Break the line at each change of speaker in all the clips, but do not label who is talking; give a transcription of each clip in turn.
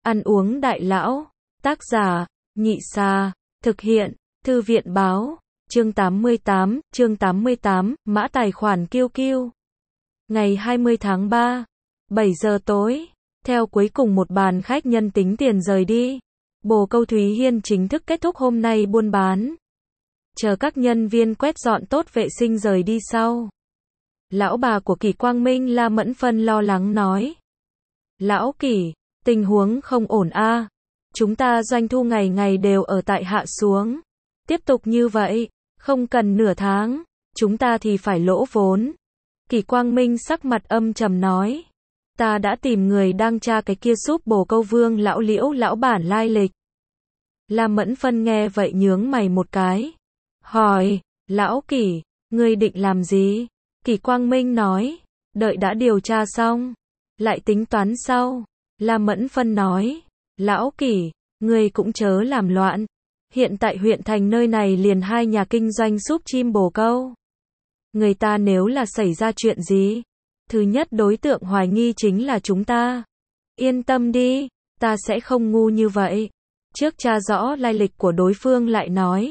Ăn uống đại lão. Tác giả, Nhị Sa. Thực hiện, Thư viện báo. Chương 88, mã tài khoản QQ. Ngày 20 tháng 3, 7 giờ tối, theo cuối cùng một bàn khách nhân tính tiền rời đi, bồ câu Thúy Hiên chính thức kết thúc hôm nay buôn bán. Chờ các nhân viên quét dọn tốt vệ sinh rời đi sau. Lão bà của Kỷ Quang Minh La Mẫn Phân lo lắng nói. Lão Kỷ, tình huống không ổn a. Chúng ta doanh thu ngày ngày đều ở tại hạ xuống. Tiếp tục như vậy, không cần nửa tháng, chúng ta thì phải lỗ vốn. Kỷ Quang Minh sắc mặt âm trầm nói. Ta đã tìm người đang tra cái kia giúp bồ câu Vương lão Liễu lão bản lai lịch. La Mẫn Phân nghe vậy nhướng mày một cái. Hỏi, lão Kỷ, ngươi định làm gì? Kỷ Quang Minh nói, đợi đã điều tra xong, lại tính toán sau. La Mẫn Phân nói, lão Kỷ, ngươi cũng chớ làm loạn. Hiện tại huyện thành nơi này liền 2 nhà kinh doanh súp chim bồ câu. Người ta nếu là xảy ra chuyện gì, thứ nhất đối tượng hoài nghi chính là chúng ta. Yên tâm đi, ta sẽ không ngu như vậy. Trước tra rõ lai lịch của đối phương lại nói.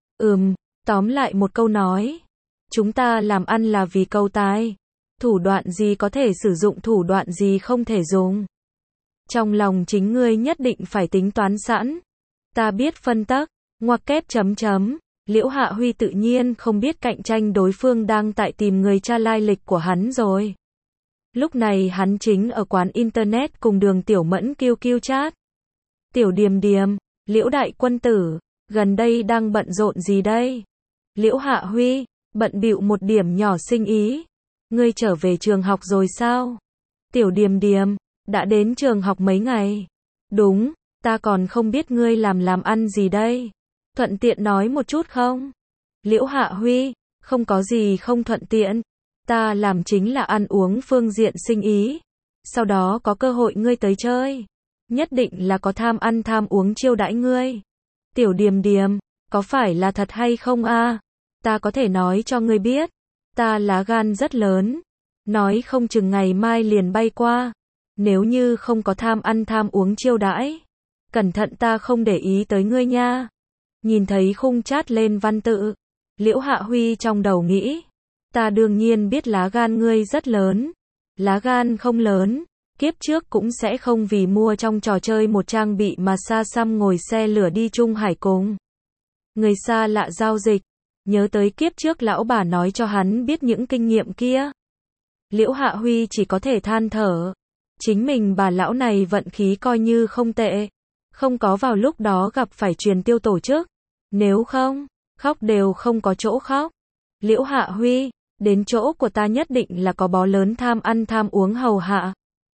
Tóm lại một câu nói. Chúng ta làm ăn là vì câu tài. Thủ đoạn gì có thể sử dụng, thủ đoạn gì không thể dùng. Trong lòng chính ngươi nhất định phải tính toán sẵn. Ta biết phân tắc, ngoặc kép chấm. Liễu Hạ Huy tự nhiên không biết cạnh tranh đối phương đang tại tìm người tra lai lịch của hắn rồi. Lúc này hắn chính ở quán internet cùng Đường Tiểu Mẫn QQ chat. Tiểu Điềm Điềm, Liễu đại quân tử, gần đây đang bận rộn gì đây? Liễu Hạ Huy, bận bịu một điểm nhỏ sinh ý. Ngươi trở về trường học rồi sao? Tiểu Điềm Điềm, đã đến trường học mấy ngày? Đúng, ta còn không biết ngươi làm ăn gì đây. Thuận tiện nói một chút không? Liễu Hạ Huy, không có gì không thuận tiện. Ta làm chính là ăn uống phương diện sinh ý. Sau đó có cơ hội ngươi tới chơi. Nhất định là có tham ăn tham uống chiêu đãi ngươi. Tiểu Điềm Điềm, có phải là thật hay không a? Ta có thể nói cho ngươi biết. Ta lá gan rất lớn. Nói không chừng ngày mai liền bay qua. Nếu như không có tham ăn tham uống chiêu đãi, cẩn thận ta không để ý tới ngươi nha. Nhìn thấy khung chat lên văn tự, Liễu Hạ Huy trong đầu nghĩ. Ta đương nhiên biết lá gan ngươi rất lớn. Lá gan không lớn, kiếp trước cũng sẽ không vì mua trong trò chơi một trang bị mà xa xăm ngồi xe lửa đi Trung Hải cùng người xa lạ giao dịch. Nhớ tới kiếp trước lão bà nói cho hắn biết những kinh nghiệm kia. Liễu Hạ Huy chỉ có thể than thở. Chính mình bà lão này vận khí coi như không tệ. Không có vào lúc đó gặp phải truyền tiêu tổ chức. Nếu không, khóc đều không có chỗ khóc. Liễu Hạ Huy, đến chỗ của ta nhất định là có bó lớn tham ăn tham uống hầu hạ.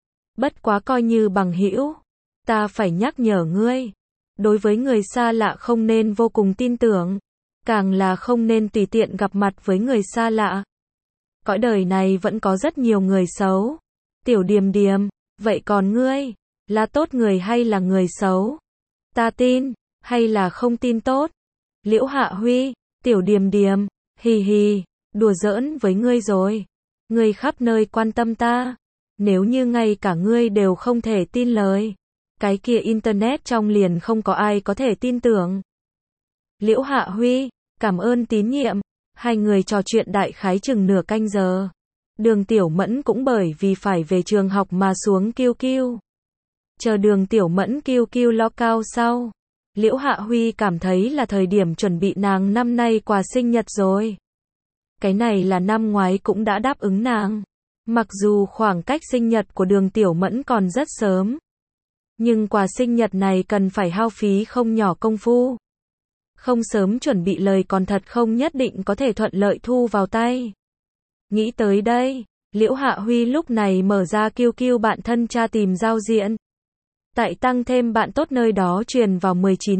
Bất quá coi như bằng hữu, ta phải nhắc nhở ngươi. Đối với người xa lạ không nên vô cùng tin tưởng. Càng là không nên tùy tiện gặp mặt với người xa lạ. Cõi đời này vẫn có rất nhiều người xấu. Tiểu Điềm Điềm, vậy còn ngươi, là tốt người hay là người xấu? Ta tin, hay là không tin tốt? Liễu Hạ Huy, Tiểu Điềm Điềm, hì, đùa giỡn với ngươi rồi. Ngươi khắp nơi quan tâm ta. Nếu như ngay cả ngươi đều không thể tin lời, cái kia internet trong liền không có ai có thể tin tưởng. Liễu Hạ Huy, cảm ơn tín nhiệm. Hai người trò chuyện đại khái chừng nửa canh giờ. Đường Tiểu Mẫn cũng bởi vì phải về trường học mà xuống QQ. Chờ Đường Tiểu Mẫn QQ lo cao sau, Liễu Hạ Huy cảm thấy là thời điểm chuẩn bị nàng năm nay quà sinh nhật rồi. Cái này là năm ngoái cũng đã đáp ứng nàng. Mặc dù khoảng cách sinh nhật của Đường Tiểu Mẫn còn rất sớm, nhưng quà sinh nhật này cần phải hao phí không nhỏ công phu. Không sớm chuẩn bị lời còn thật không nhất định có thể thuận lợi thu vào tay. Nghĩ tới đây, Liễu Hạ Huy lúc này mở ra QQ bạn thân tra tìm giao diện. Tại tăng thêm bạn tốt nơi đó truyền vào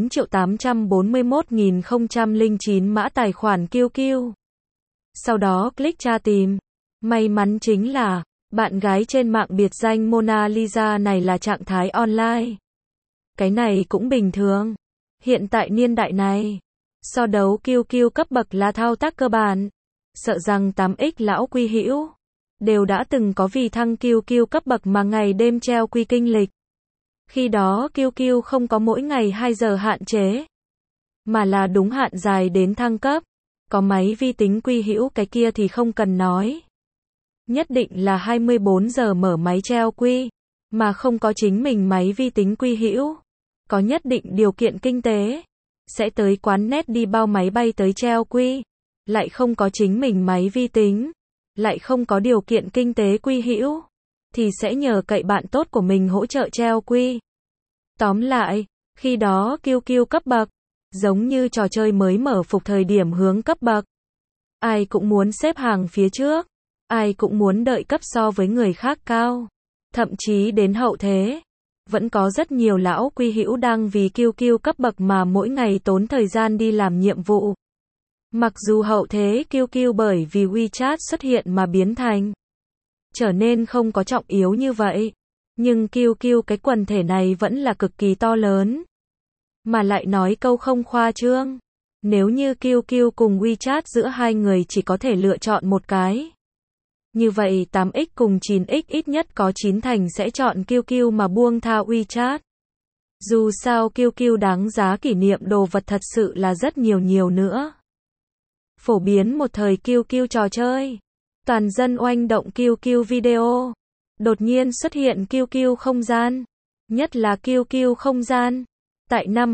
19.841.009 mã tài khoản QQ. Sau đó click tra tìm. May mắn chính là, bạn gái trên mạng biệt danh Mona Lisa này là trạng thái online. Cái này cũng bình thường. Hiện tại niên đại này, so đấu QQ cấp bậc là thao tác cơ bản. Sợ rằng 8X lão quy hữu đều đã từng có vì thăng QQ cấp bậc mà ngày đêm treo quy kinh lịch. Khi đó QQ không có mỗi ngày 2 giờ hạn chế, mà là đúng hạn dài đến thăng cấp. Có máy vi tính Quy Hữu cái kia thì không cần nói. Nhất định là 24 giờ mở máy treo quy, mà không có chính mình máy vi tính Quy Hữu. Có nhất định điều kiện kinh tế, sẽ tới quán net đi bao máy bay tới treo quy, lại không có chính mình máy vi tính, lại không có điều kiện kinh tế Quy Hữu, thì sẽ nhờ cậy bạn tốt của mình hỗ trợ treo quy. Tóm lại, khi đó QQ cấp bậc, giống như trò chơi mới mở phục thời điểm hướng cấp bậc. Ai cũng muốn xếp hàng phía trước, ai cũng muốn đợi cấp so với người khác cao, thậm chí đến hậu thế. Vẫn có rất nhiều lão Quy Hữu đang vì QQ cấp bậc mà mỗi ngày tốn thời gian đi làm nhiệm vụ. Mặc dù hậu thế QQ bởi vì WeChat xuất hiện mà biến thành trở nên không có trọng yếu như vậy, nhưng QQ cái quần thể này vẫn là cực kỳ to lớn. Mà lại nói câu không khoa trương, nếu như QQ cùng WeChat giữa hai người chỉ có thể lựa chọn một cái, như vậy 8X cùng 9X ít nhất có 9 thành sẽ chọn QQ mà buông tha WeChat. Dù sao QQ đáng giá kỷ niệm đồ vật thật sự là rất nhiều nữa. Phổ biến một thời QQ trò chơi, toàn dân oanh động QQ video. Đột nhiên xuất hiện QQ không gian, nhất là QQ không gian, tại năm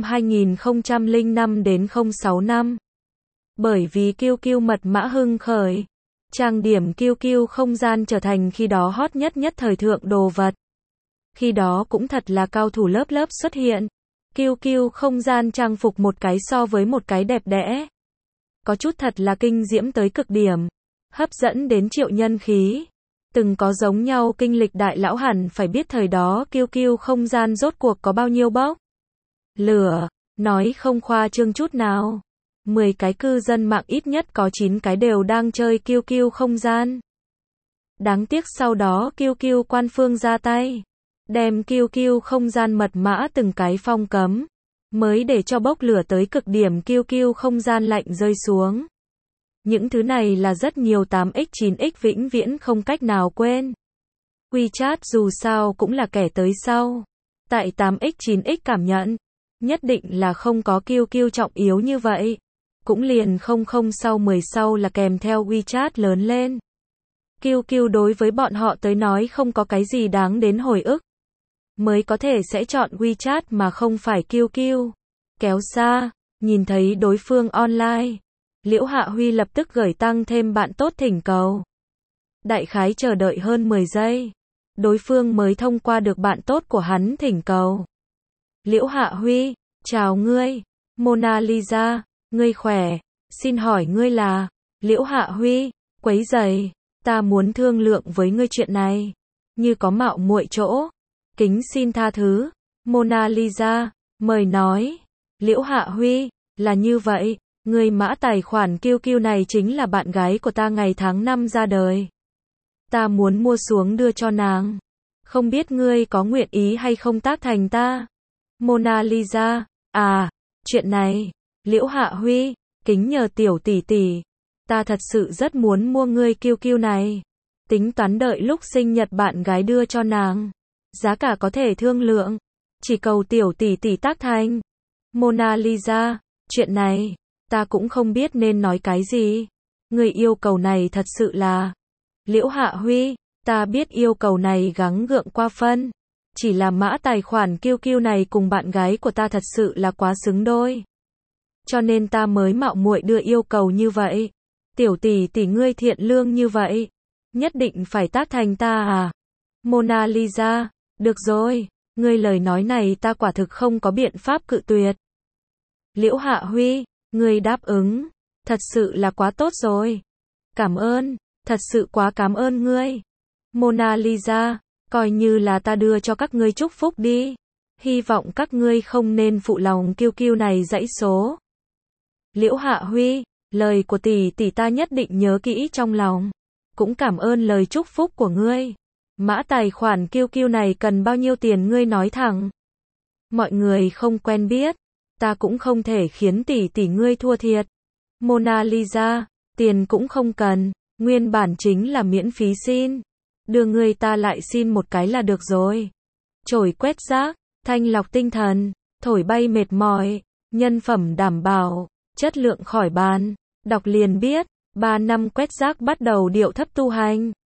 2005 đến 06 năm. Bởi vì QQ mật mã hưng khởi, trang điểm QQ không gian trở thành khi đó hot nhất thời thượng đồ vật. Khi đó cũng thật là cao thủ lớp xuất hiện. QQ không gian trang phục một cái so với một cái đẹp đẽ. Có chút thật là kinh diễm tới cực điểm, hấp dẫn đến triệu nhân khí. Từng có giống nhau kinh lịch đại lão hẳn phải biết thời đó QQ không gian rốt cuộc có bao nhiêu bốc lửa, nói không khoa trương chút nào. 10 cái cư dân mạng ít nhất có 9 cái đều đang chơi QQ không gian. Đáng tiếc sau đó QQ quan phương ra tay, đem QQ không gian mật mã từng cái phong cấm, mới để cho bốc lửa tới cực điểm QQ không gian lạnh rơi xuống. Những thứ này là rất nhiều 8X 9X vĩnh viễn không cách nào quên. WeChat dù sao cũng là kẻ tới sau. Tại 8X 9X cảm nhận, nhất định là không có QQ trọng yếu như vậy. Cũng liền 00 sau 10 sau là kèm theo WeChat lớn lên. QQ đối với bọn họ tới nói không có cái gì đáng đến hồi ức. Mới có thể sẽ chọn WeChat mà không phải QQ. Kéo xa, nhìn thấy đối phương online, Liễu Hạ Huy lập tức gửi tăng thêm bạn tốt thỉnh cầu. Đại khái chờ đợi hơn 10 giây, đối phương mới thông qua được bạn tốt của hắn thỉnh cầu. Liễu Hạ Huy, chào ngươi, Mona Lisa, ngươi khỏe, xin hỏi ngươi là? Liễu Hạ Huy, quấy rầy, ta muốn thương lượng với ngươi chuyện này, như có mạo muội chỗ, kính xin tha thứ. Mona Lisa, mời nói. Liễu Hạ Huy, là như vậy, người mã tài khoản QQ này chính là bạn gái của ta ngày tháng năm ra đời. Ta muốn mua xuống đưa cho nàng. Không biết ngươi có nguyện ý hay không tác thành ta? Mona Lisa, à, chuyện này. Liễu Hạ Huy, kính nhờ tiểu tỷ tỷ. Ta thật sự rất muốn mua ngươi QQ này. Tính toán đợi lúc sinh nhật bạn gái đưa cho nàng. Giá cả có thể thương lượng. Chỉ cầu tiểu tỷ tỷ tác thành. Mona Lisa, chuyện này, ta cũng không biết nên nói cái gì. Người yêu cầu này thật sự là. Liễu Hạ Huy, ta biết yêu cầu này gắng gượng qua phân. Chỉ là mã tài khoản QQ này cùng bạn gái của ta thật sự là quá xứng đôi. Cho nên ta mới mạo muội đưa yêu cầu như vậy. Tiểu tỷ tỷ ngươi thiện lương như vậy, nhất định phải tác thành ta à? Mona Lisa, được rồi, ngươi lời nói này ta quả thực không có biện pháp cự tuyệt. Liễu Hạ Huy, ngươi đáp ứng, thật sự là quá tốt rồi. Cảm ơn, thật sự quá cảm ơn ngươi. Mona Lisa, coi như là ta đưa cho các ngươi chúc phúc đi. Hy vọng các ngươi không nên phụ lòng QQ này dãy số. Liễu Hạ Huy, lời của tỷ tỷ ta nhất định nhớ kỹ trong lòng. Cũng cảm ơn lời chúc phúc của ngươi. Mã tài khoản QQ này cần bao nhiêu tiền ngươi nói thẳng. Mọi người không quen biết, ta cũng không thể khiến tỷ tỷ ngươi thua thiệt. Mona Lisa, tiền cũng không cần, nguyên bản chính là miễn phí xin. Đưa ngươi ta lại xin một cái là được rồi. Chổi quét rác, thanh lọc tinh thần, thổi bay mệt mỏi, nhân phẩm đảm bảo, chất lượng khỏi bàn. Đọc liền biết, 3 năm quét rác bắt đầu điệu thấp tu hành.